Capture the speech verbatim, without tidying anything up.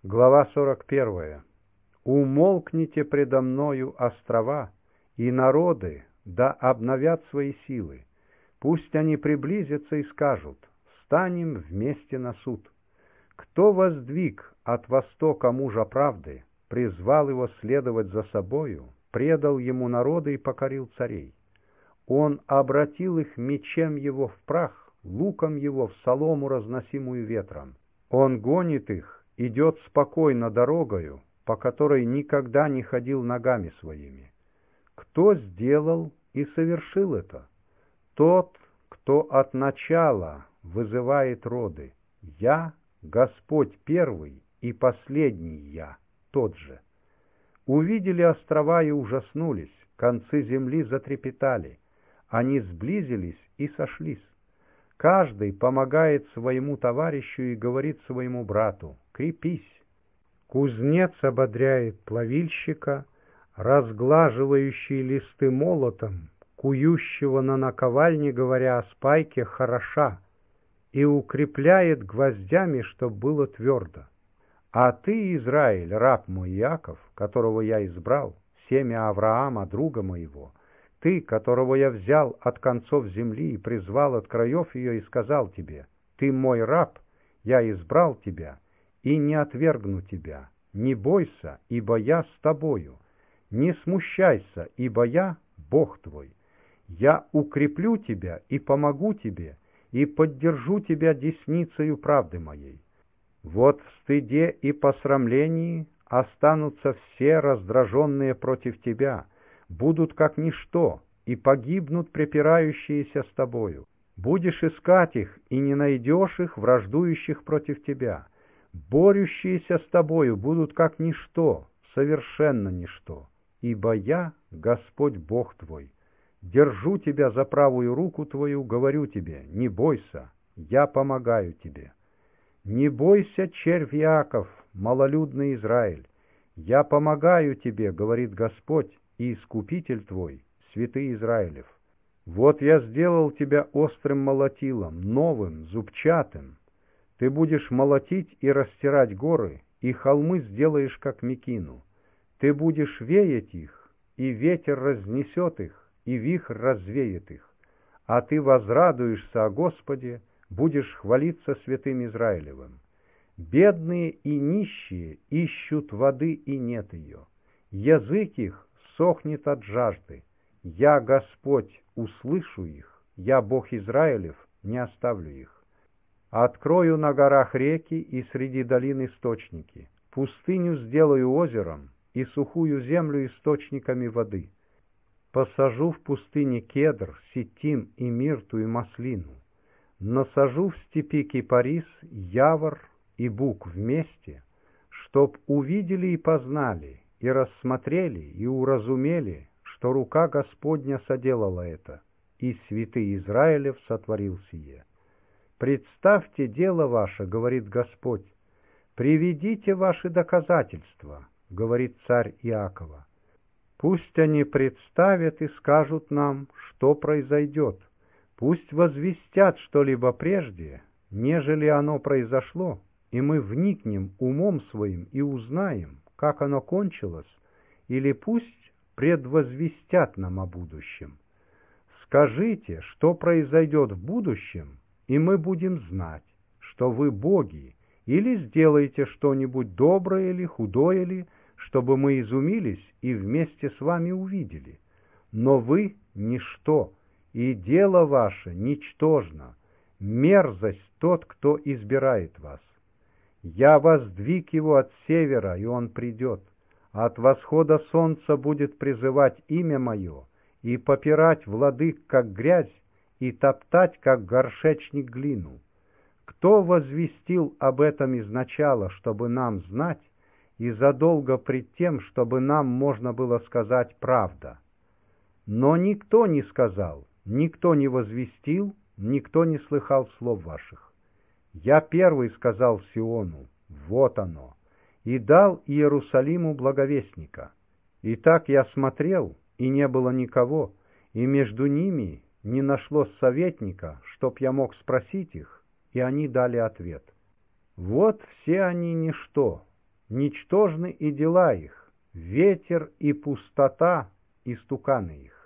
Глава сорок первая. «Умолкните предо мною, острова, и народы, да обновят свои силы. Пусть они приблизятся и скажут: станем вместе на суд. Кто воздвиг от востока мужа правды, призвал его следовать за собою, предал ему народы и покорил царей. Он обратил их мечем его в прах, луком его в солому, разносимую ветром. Он гонит их, идет спокойно дорогою, по которой никогда не ходил ногами своими. Кто сделал и совершил это? Тот, кто от начала вызывает роды. Я, Господь первый и последний я, тот же. Увидели острова и ужаснулись, концы земли затрепетали. Они сблизились и сошлись. Каждый помогает своему товарищу и говорит своему брату: крепись. Кузнец ободряет плавильщика, разглаживающий листы молотом, кующего на наковальне, говоря о спайке: хороша, и укрепляет гвоздями, чтоб было твердо. А ты, Израиль, раб мой Иаков, которого я избрал, семя Авраама, друга моего, ты, которого я взял от концов земли и призвал от краев ее, и сказал тебе: ты мой раб, я избрал тебя и не отвергну тебя. Не бойся, ибо я с тобою. Не смущайся, ибо я Бог твой. Я укреплю тебя и помогу тебе, и поддержу тебя десницею правды моей. Вот в стыде и посрамлении останутся все раздраженные против тебя, будут как ничто, и погибнут препирающиеся с тобою. Будешь искать их, и не найдешь их, враждующих против тебя. Борющиеся с тобою будут как ничто, совершенно ничто, ибо я, Господь Бог твой, держу тебя за правую руку твою, говорю тебе: не бойся, я помогаю тебе. Не бойся, червь Иаков, малолюдный Израиль, я помогаю тебе, говорит Господь и Искупитель твой, святый Израилев. Вот я сделал тебя острым молотилом, новым, зубчатым. Ты будешь молотить и растирать горы, и холмы сделаешь, как мекину. Ты будешь веять их, и ветер разнесет их, и вихрь развеет их. А ты возрадуешься о Господе, будешь хвалиться святым Израилевым. Бедные и нищие ищут воды, и нет ее. Язык их сохнет от жажды. Я, Господь, услышу их, я, Бог Израилев, не оставлю их. Открою на горах реки и среди долин источники. Пустыню сделаю озером, и сухую землю источниками воды. Посажу в пустыне кедр, ситим и мирту и маслину. Насажу в степи кипарис, явор и бук вместе, чтоб увидели и познали, и рассмотрели, и уразумели, что рука Господня соделала это, и святый Израилев сотворил сие. Представьте дело ваше, говорит Господь, приведите ваши доказательства, говорит царь Иакова. Пусть они представят и скажут нам, что произойдет. Пусть возвестят что-либо прежде, нежели оно произошло, и мы вникнем умом своим и узнаем, как оно кончилось, или пусть предвозвестят нам о будущем. Скажите, что произойдет в будущем, и мы будем знать, что вы боги, или сделаете что-нибудь доброе или худое ли, чтобы мы изумились и вместе с вами увидели. Но вы — ничто, и дело ваше ничтожно, мерзость тот, кто избирает вас. Я воздвиг его от севера, и он придет, от восхода солнца будет призывать имя мое, и попирать владык, как грязь, и топтать, как горшечник, глину. Кто возвестил об этом изначала, чтобы нам знать, и задолго пред тем, чтобы нам можно было сказать правда? Но никто не сказал, никто не возвестил, никто не слыхал слов ваших. Я первый сказал Сиону: вот оно, и дал Иерусалиму благовестника. Итак, я смотрел, и не было никого, и между ними не нашлось советника, чтоб я мог спросить их, и они дали ответ. Вот все они ничто, Ничтожны и дела их, ветер и пустота, истуканы их.